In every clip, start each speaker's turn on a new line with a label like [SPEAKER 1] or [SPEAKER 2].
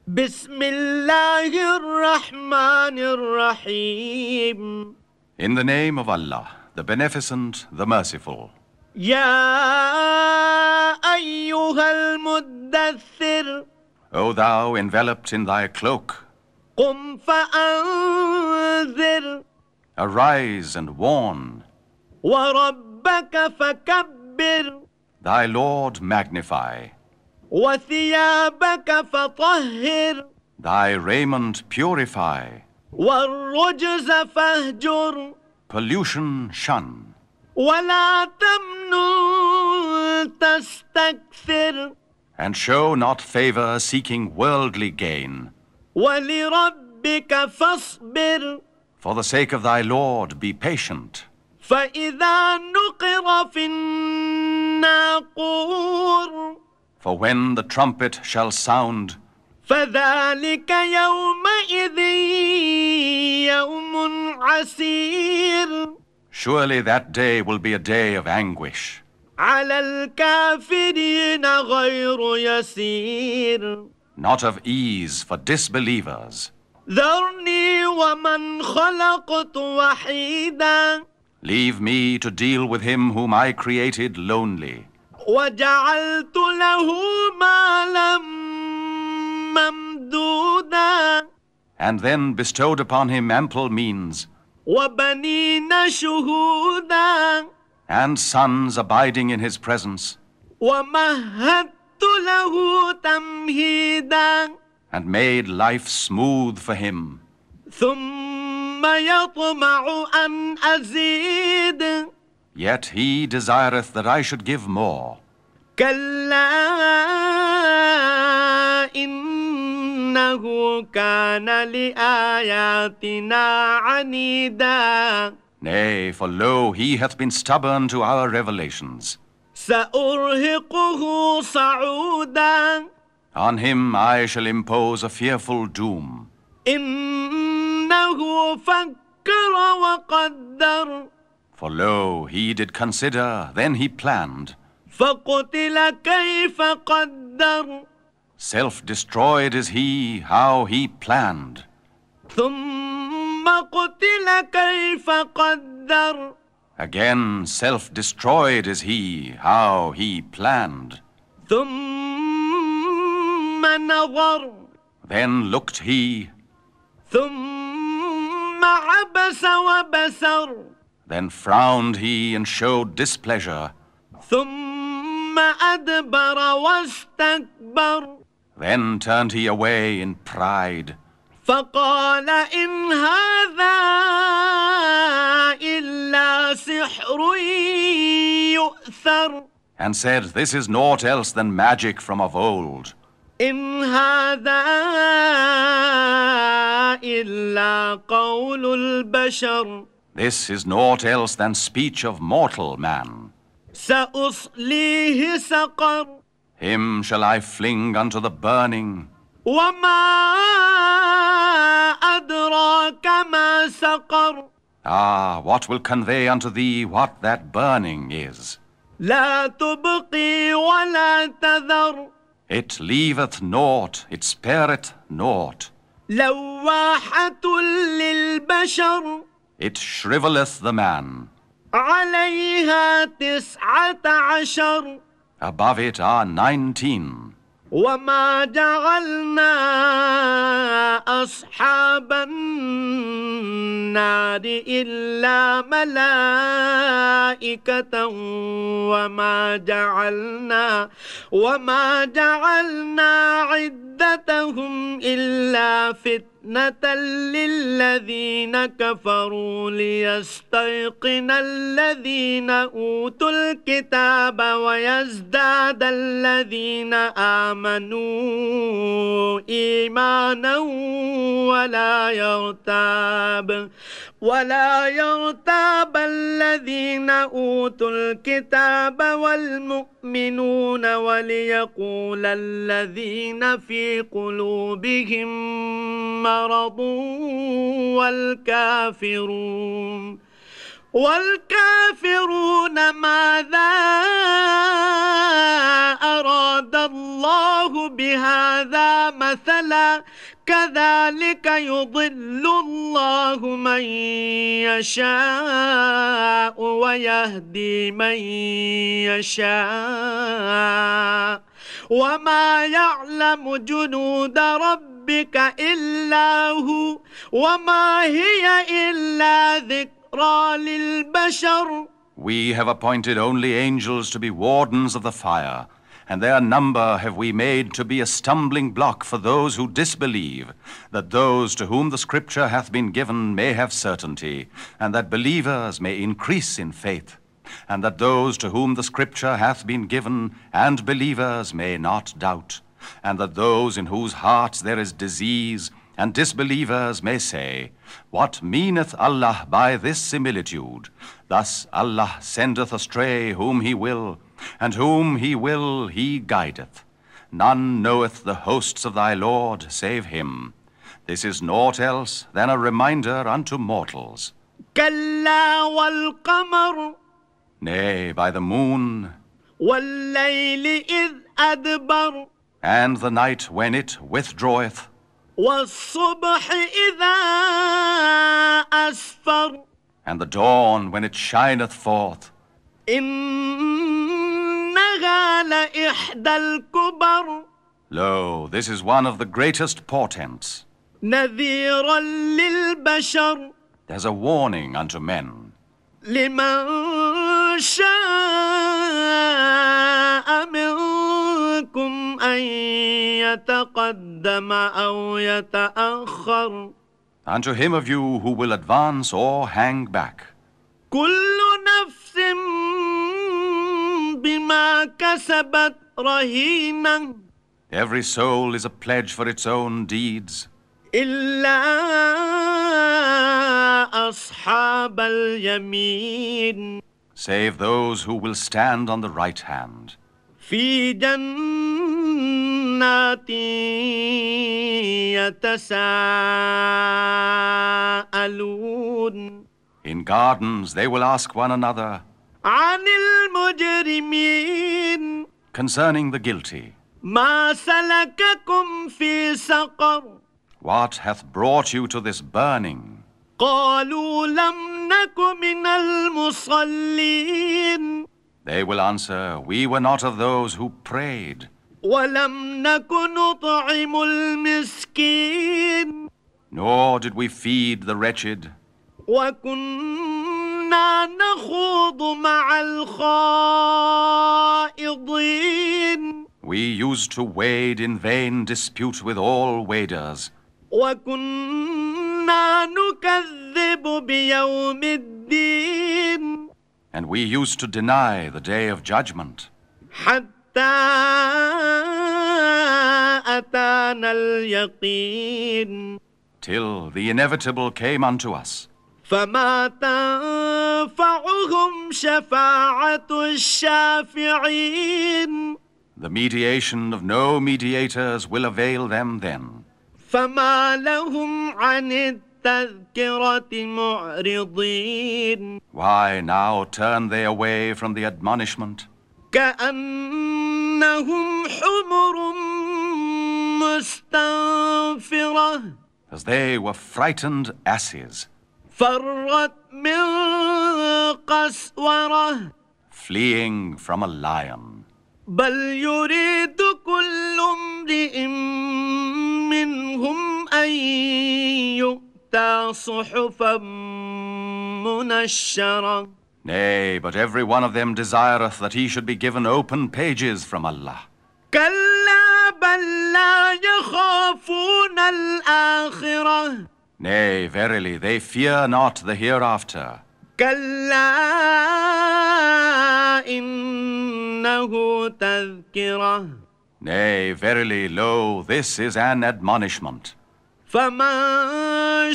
[SPEAKER 1] بسم الله الرحمن الرحيم.
[SPEAKER 2] In the name of Allah, the Beneficent, the Merciful.
[SPEAKER 1] يا أيها المدثر
[SPEAKER 2] O thou enveloped in thy cloak,
[SPEAKER 1] قم فأنذر
[SPEAKER 2] arise and warn.
[SPEAKER 1] وربك فكبر
[SPEAKER 2] Thy Lord magnify.
[SPEAKER 1] وثيابك فطهر
[SPEAKER 2] Thy raiment purify.
[SPEAKER 1] والرجز فاهجر
[SPEAKER 2] Pollution shun.
[SPEAKER 1] ولا تمنن تستكثر
[SPEAKER 2] And show not favor seeking worldly gain.
[SPEAKER 1] ولربك فاصبر
[SPEAKER 2] For the sake of thy Lord, be patient.
[SPEAKER 1] فإذا نقر في الناقور
[SPEAKER 2] For when the trumpet shall sound,
[SPEAKER 1] فذلك يومئذ يوم عسير
[SPEAKER 2] surely that day will be a day of anguish.
[SPEAKER 1] على الكافرين غير يسير
[SPEAKER 2] Not of ease for disbelievers.
[SPEAKER 1] ذرني ومن خلقت وحيدا
[SPEAKER 2] Leave me to deal with him whom I created lonely,
[SPEAKER 1] وجعلت له مالا ممدودا
[SPEAKER 2] and then bestowed upon him ample means,
[SPEAKER 1] وبنين شهودا
[SPEAKER 2] and sons abiding in his presence,
[SPEAKER 1] ومهدت له تمهيدا
[SPEAKER 2] and made life smooth for him.
[SPEAKER 1] ثم يطمع أن أزيد
[SPEAKER 2] Yet he desireth that I should give more.
[SPEAKER 1] كلا إنه كان لآياتنا عنيدا
[SPEAKER 2] Nay, for lo, he hath been stubborn to our revelations.
[SPEAKER 1] سأرهقه صعودا
[SPEAKER 2] On him I shall impose a fearful doom.
[SPEAKER 1] إنه فكر وقدر
[SPEAKER 2] For lo, he did consider, then he planned.
[SPEAKER 1] فقتل كيف قدر
[SPEAKER 2] Self-destroyed is he, how he planned.
[SPEAKER 1] ثم قتل كيف قدر
[SPEAKER 2] Again, self-destroyed is he, how he planned.
[SPEAKER 1] ثم نظر
[SPEAKER 2] Then looked he,
[SPEAKER 1] ثم عبس وبسر
[SPEAKER 2] then frowned he and showed displeasure.
[SPEAKER 1] ثم أدبر واستكبر
[SPEAKER 2] Then turned he away in pride,
[SPEAKER 1] فقال إن هذا إلا سحر يؤثر
[SPEAKER 2] and said, This is naught else than magic from of old.
[SPEAKER 1] إن هذا إلا قول البشر
[SPEAKER 2] This is naught else than speech of mortal man.
[SPEAKER 1] سأصليه سقر
[SPEAKER 2] Him shall I fling unto the burning.
[SPEAKER 1] وما أدراك ما سقر
[SPEAKER 2] Ah, what will convey unto thee what that burning is?
[SPEAKER 1] لا تبقي ولا تذر
[SPEAKER 2] It leaveth naught, it spareth naught.
[SPEAKER 1] لواحة للبشر
[SPEAKER 2] It shriveleth the man.
[SPEAKER 1] عليها 19
[SPEAKER 2] Above it are 19.
[SPEAKER 1] وما جعلنا أصحاب النار إلا ملائكة وما جعلنا عدتهم إلا فتنة للذين كفروا ليستيقن الذين أوتوا الكتاب ويزداد الذين آمنوا إيمانا ولا يرتاب الذين أوتوا الكتاب والمؤمنون وليقول الذين في قلوبهم مرض والكافرون ماذا أراد الله بهذا مثلا كذلك يضل الله من يشاء ويهدي من يشاء وما يعلم جنود ربك إلا هو وما هي إلا ذكرى للبشر.
[SPEAKER 2] We have appointed only angels to be wardens of the fire, and their number have we made to be a stumbling block for those who disbelieve, that those to whom the Scripture hath been given may have certainty, and that believers may increase in faith, and that those to whom the Scripture hath been given and believers may not doubt, and that those in whose hearts there is disease and disbelievers may say, What meaneth Allah by this similitude? Thus Allah sendeth astray whom He will, and whom He will He guideth. None knoweth the hosts of thy Lord save Him. This is naught else than a reminder unto mortals.
[SPEAKER 1] كلا والقمر
[SPEAKER 2] Nay, by the moon,
[SPEAKER 1] والليل إذ أدبر
[SPEAKER 2] and the night when it withdraweth,
[SPEAKER 1] والصبح إذا أسفر
[SPEAKER 2] and the dawn when it shineth forth.
[SPEAKER 1] إنها لإحدى الكبر
[SPEAKER 2] Lo, this is one of the greatest portents.
[SPEAKER 1] نذيرا للبشر
[SPEAKER 2] There's a warning unto men.
[SPEAKER 1] لمن شاء منكم أن يتقدم أو يتأخر.
[SPEAKER 2] Unto him of you who will advance or hang back.
[SPEAKER 1] كل نفس بما كسبت رهينة.
[SPEAKER 2] Every soul is a pledge for its own deeds.
[SPEAKER 1] إلا أصحاب اليمين.
[SPEAKER 2] Save those who will stand on the right hand.
[SPEAKER 1] في جنات يتساءلون.
[SPEAKER 2] In gardens they will ask one another
[SPEAKER 1] عن المجرمين.
[SPEAKER 2] concerning the guilty.
[SPEAKER 1] ما سلككم في سقر.
[SPEAKER 2] What hath brought you to this burning?
[SPEAKER 1] قالوا لم نك من المصلين.
[SPEAKER 2] They will answer, We were not of those who prayed,
[SPEAKER 1] ولم نك نطعم المسكين.
[SPEAKER 2] nor did we feed the wretched,
[SPEAKER 1] وكنا نخوض مع الخائضين.
[SPEAKER 2] We used to wade in vain dispute with all waders,
[SPEAKER 1] وكنا نكذب بيوم الدين.
[SPEAKER 2] and we used to deny the day of judgment,
[SPEAKER 1] حتى أتانا اليقين.
[SPEAKER 2] till the inevitable came unto us.
[SPEAKER 1] فما تنفعهم شفاعة الشافعين.
[SPEAKER 2] The mediation of no mediators will avail them then.
[SPEAKER 1] فما لهم عن التذكرة معرضين.
[SPEAKER 2] Why now turn they away from the admonishment?
[SPEAKER 1] كأنهم حمر مستنفرة.
[SPEAKER 2] As they were frightened asses,
[SPEAKER 1] فرت من قسورة.
[SPEAKER 2] fleeing from a lion.
[SPEAKER 1] بل يريد كل امرئ منهم أن يؤتى صحفا منشرة.
[SPEAKER 2] Nay, but every one of them desireth that he should be given open pages from Allah.
[SPEAKER 1] كلا بل لا يخافون الآخرة.
[SPEAKER 2] Nay, verily, they fear not the hereafter.
[SPEAKER 1] كلا إنه تذكرة.
[SPEAKER 2] Nay, verily, lo, this is an admonishment.
[SPEAKER 1] فمن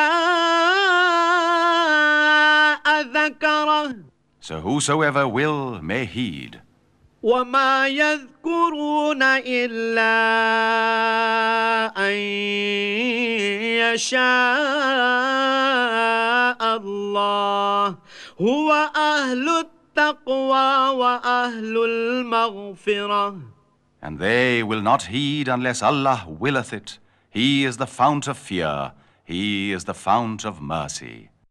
[SPEAKER 1] شاء ذكره.
[SPEAKER 2] So whosoever will may heed.
[SPEAKER 1] وما يذكرون إلا أن يشاء الله هو أهل التقوى وأهل المغفرة.
[SPEAKER 2] And they will not heed unless Allah willeth it. He is the fount of fear. He is the fount of mercy.